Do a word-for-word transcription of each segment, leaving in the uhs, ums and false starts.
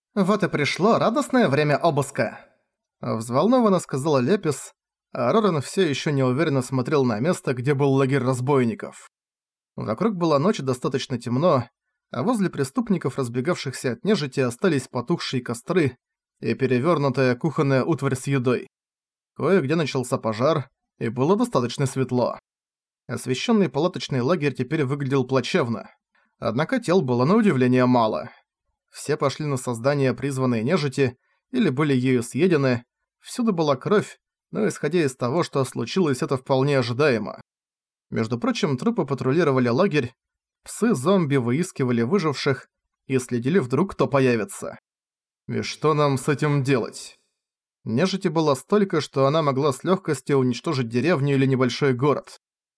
«Вот и пришло радостное время обыска», — взволнованно сказала Лепис, а Роран всё ещё неуверенно смотрел на место, где был лагерь разбойников. Вокруг была ночь и достаточно темно, а возле преступников, разбегавшихся от нежити, остались потухшие костры и перевёрнутая кухонная утварь с едой. Кое-где начался пожар, и было достаточно светло. Освещенный палаточный лагерь теперь выглядел плачевно, однако тел было на удивление мало. Все пошли на создание призванной нежити или были ею съедены, всюду была кровь, но исходя из того, что случилось, это вполне ожидаемо. Между прочим, трупы патрулировали лагерь, псы-зомби выискивали выживших и следили вдруг, кто появится. И что нам с этим делать? Нежити было столько, что она могла с легкостью уничтожить деревню или небольшой город.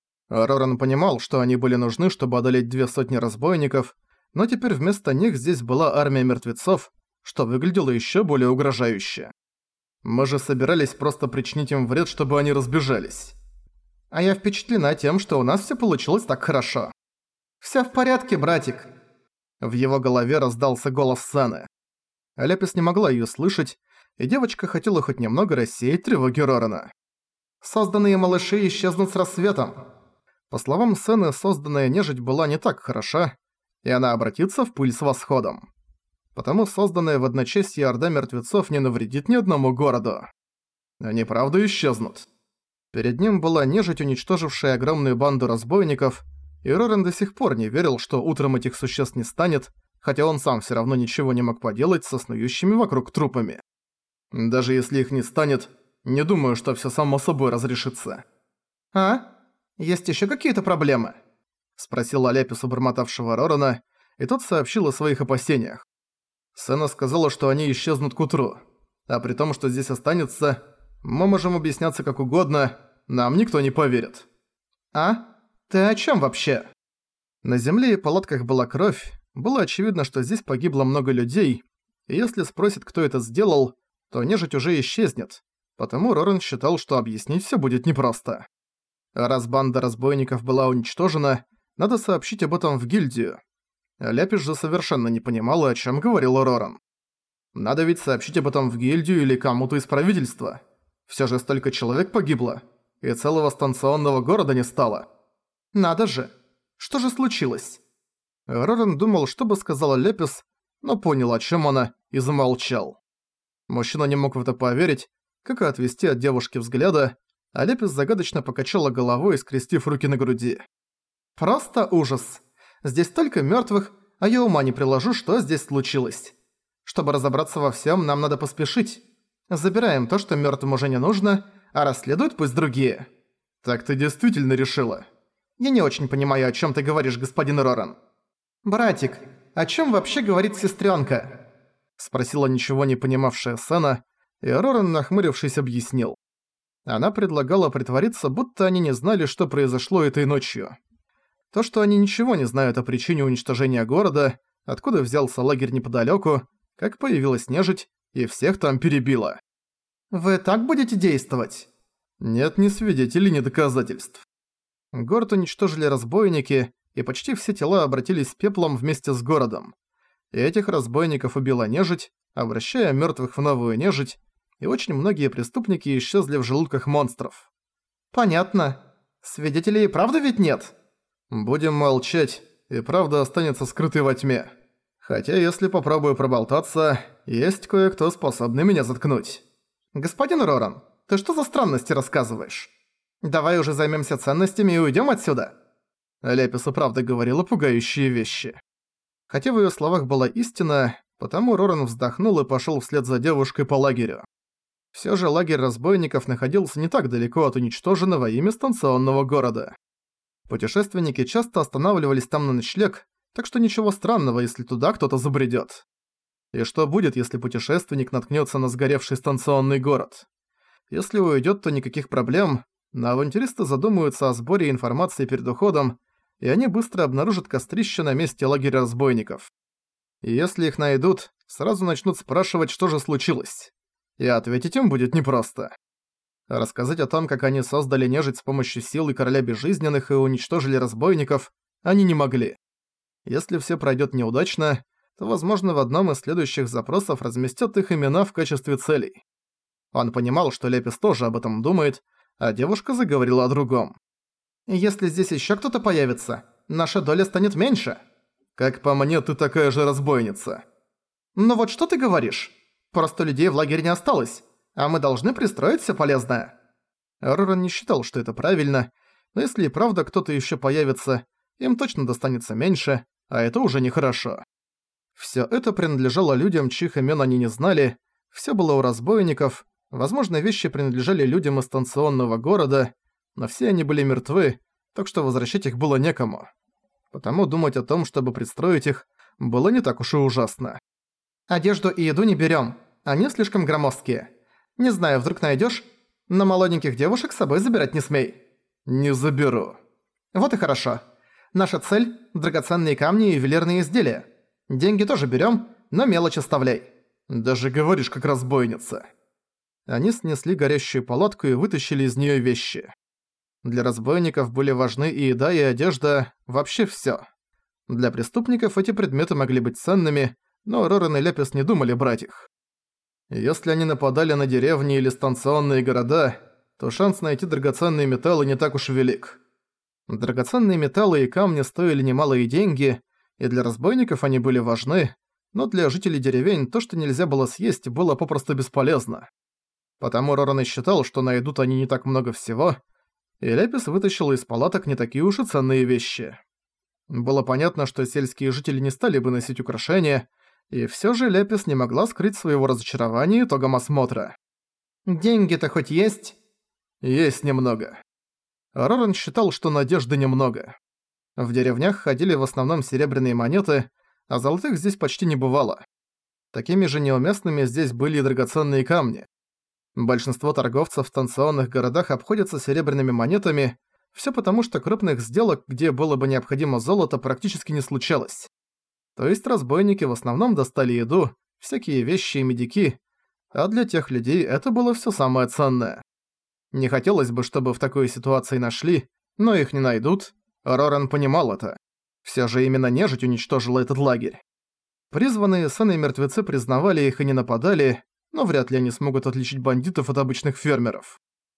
Роран понимал, что они были нужны, чтобы одолеть две сотни разбойников, но теперь вместо них здесь была армия мертвецов, что выглядело еще более угрожающе. Мы же собирались просто причинить им вред, чтобы они разбежались. А я впечатлена тем, что у нас все получилось так хорошо. «Всё в порядке, братик!» В его голове раздался голос Саны. Лепис не могла её слышать, и девочка хотела хоть немного рассеять тревоги Рорана. «Созданные малыши исчезнут с рассветом». По словам Сены, созданная нежить была не так хороша, и она обратится в пыль с восходом. Потому созданная в одночасье орда мертвецов не навредит ни одному городу. Они правда исчезнут. Перед ним была нежить, уничтожившая огромную банду разбойников, и Роран до сих пор не верил, что утром этих существ не станет, хотя он сам всё равно ничего не мог поделать со снующими вокруг трупами. Даже если их не станет, не думаю, что всё само собой разрешится. «А? Есть ещё какие-то проблемы?» — спросила Лепис у бормотавшего Рорана, и тот сообщил о своих опасениях. Сена сказала, что они исчезнут к утру, а при том, что здесь останется, мы можем объясняться как угодно, нам никто не поверит. «А? Ты о чём вообще?» На земле и палатках была кровь, было очевидно, что здесь погибло много людей, и если спросит, кто это сделал, то нежить уже исчезнет, потому Роран считал, что объяснить всё будет непросто. Раз банда разбойников была уничтожена, надо сообщить об этом в гильдию. Ляпис же совершенно не понимала, о чём говорил Роран. Надо ведь сообщить об этом в гильдию или кому-то из правительства. Всё же столько человек погибло, и целого станционного города не стало. Надо же! Что же случилось? Роран думал, что бы сказала Лепис, но понял, о чём она, и замолчал. Мужчина не мог в это поверить, как и отвести от девушки взгляда, а Лепис загадочно покачала головой, скрестив руки на груди. «Просто ужас. Здесь столько мёртвых, а я ума не приложу, что здесь случилось. Чтобы разобраться во всём, нам надо поспешить. Забираем то, что мёртвым уже не нужно, а расследуют пусть другие». «Так ты действительно решила?» «Я не очень понимаю, о чём ты говоришь, господин Роран». «Братик, о чём вообще говорит сестрёнка?» Спросила ничего не понимавшая Сена, и Роран, нахмурившись, объяснил. Она предлагала притвориться, будто они не знали, что произошло этой ночью. То, что они ничего не знают о причине уничтожения города, откуда взялся лагерь неподалёку, как появилась нежить, и всех там перебила. «Вы так будете действовать?» «Нет ни свидетелей, ни доказательств». Город уничтожили разбойники, и почти все тела обратились пеплом вместе с городом. И этих разбойников убила нежить, обращая мёртвых в новую нежить, и очень многие преступники исчезли в желудках монстров. «Понятно. Свидетелей правда ведь нет?» «Будем молчать, и правда останется скрытой во тьме. Хотя если попробую проболтаться, есть кое-кто, способный меня заткнуть». «Господин Роран, ты что за странности рассказываешь? Давай уже займемся ценностями и уйдем отсюда». Лепис и правда говорила пугающие вещи. Хотя в её словах была истина, потому Роран вздохнул и пошёл вслед за девушкой по лагерю. Всё же лагерь разбойников находился не так далеко от уничтоженного ими станционного города. Путешественники часто останавливались там на ночлег, так что ничего странного, если туда кто-то забредёт. И что будет, если путешественник наткнётся на сгоревший станционный город? Если уйдёт, то никаких проблем, но авантюристы задумаются о сборе информации перед уходом, и они быстро обнаружат кострище на месте лагеря разбойников. И если их найдут, сразу начнут спрашивать, что же случилось. И ответить им будет непросто. Рассказать о том, как они создали нежить с помощью силы короля безжизненных и уничтожили разбойников, они не могли. Если все пройдет неудачно, то, возможно, в одном из следующих запросов разместят их имена в качестве целей. Он понимал, что Лепис тоже об этом думает, а девушка заговорила о другом. «Если здесь ещё кто-то появится, наша доля станет меньше». «Как по мне, ты такая же разбойница». «Ну вот что ты говоришь? Просто людей в лагере не осталось, а мы должны пристроить всё полезное». Роран не считал, что это правильно, но если и правда кто-то ещё появится, им точно достанется меньше, а это уже нехорошо. Всё это принадлежало людям, чьих имён они не знали, всё было у разбойников, возможно, вещи принадлежали людям из станционного города, но все они были мертвы, так что возвращать их было некому. Потому думать о том, чтобы пристроить их, было не так уж и ужасно. «Одежду и еду не берём, они слишком громоздкие. Не знаю, вдруг найдёшь, но молоденьких девушек с собой забирать не смей». «Не заберу». «Вот и хорошо. Наша цель – драгоценные камни и ювелирные изделия. Деньги тоже берём, но мелочь оставляй». «Даже говоришь, как разбойница». Они снесли горящую палатку и вытащили из неё вещи. Для разбойников были важны и еда, и одежда, вообще всё. Для преступников эти предметы могли быть ценными, но Роран и Лепис не думали брать их. Если они нападали на деревни или станционные города, то шанс найти драгоценные металлы не так уж велик. Драгоценные металлы и камни стоили немалые деньги, и для разбойников они были важны, но для жителей деревень то, что нельзя было съесть, было попросту бесполезно. Потому Роран и считал, что найдут они не так много всего, и Лепис вытащил из палаток не такие уж и ценные вещи. Было понятно, что сельские жители не стали бы носить украшения, и всё же Лепис не могла скрыть своего разочарования итогом осмотра. «Деньги-то хоть есть?» «Есть немного». Роран считал, что надежды немного. В деревнях ходили в основном серебряные монеты, а золотых здесь почти не бывало. Такими же неуместными здесь были и драгоценные камни. Большинство торговцев в станционных городах обходятся серебряными монетами, всё потому, что крупных сделок, где было бы необходимо золото, практически не случалось. То есть разбойники в основном достали еду, всякие вещи и медики, а для тех людей это было всё самое ценное. Не хотелось бы, чтобы в такой ситуации нашли, но их не найдут. Роран понимал это. Всё же именно нежить уничтожила этот лагерь. Призванные сыны мертвецы признавали их и не нападали, но вряд ли они смогут отличить бандитов от обычных фермеров.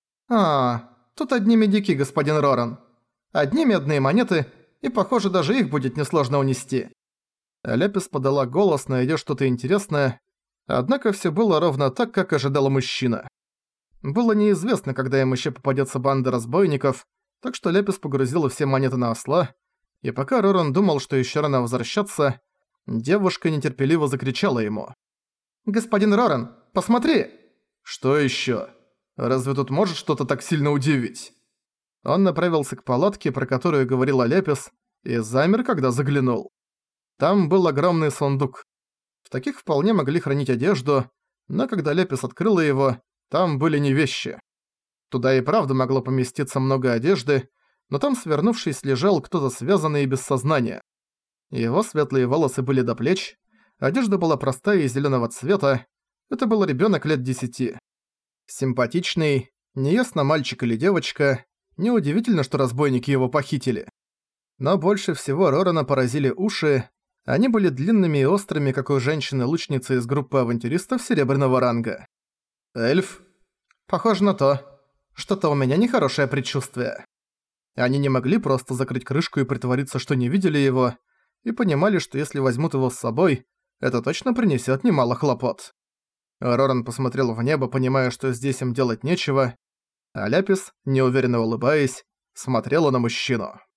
«А, тут одни медики, господин Роран. Одни медные монеты, и, похоже, даже их будет несложно унести». Лепис подала голос, найдя что-то интересное, однако всё было ровно так, как ожидал мужчина. Было неизвестно, когда им ещё попадётся банда разбойников, так что Лепис погрузила все монеты на осла, и пока Роран думал, что ещё рано возвращаться, девушка нетерпеливо закричала ему. «Господин Роран, посмотри!» «Что ещё? Разве тут может что-то так сильно удивить?» Он направился к палатке, про которую говорила Лепис, и замер, когда заглянул. Там был огромный сундук. В таких вполне могли хранить одежду, но когда Лепис открыла его, там были не вещи. Туда и правда могло поместиться много одежды, но там, свернувшись, лежал кто-то связанный и без сознания. Его светлые волосы были до плеч, одежда была простая и зелёного цвета, это был ребёнок лет десяти. Симпатичный, неясно мальчик или девочка, неудивительно, что разбойники его похитили. Но больше всего Рорана поразили уши, они были длинными и острыми, как у женщины-лучницы из группы авантюристов серебряного ранга. «Эльф?» «Похоже на то. Что-то у меня нехорошее предчувствие». Они не могли просто закрыть крышку и притвориться, что не видели его, и понимали, что если возьмут его с собой, это точно принесёт немало хлопот. Роран посмотрел в небо, понимая, что здесь им делать нечего, а Ляпис, неуверенно улыбаясь, смотрела на мужчину.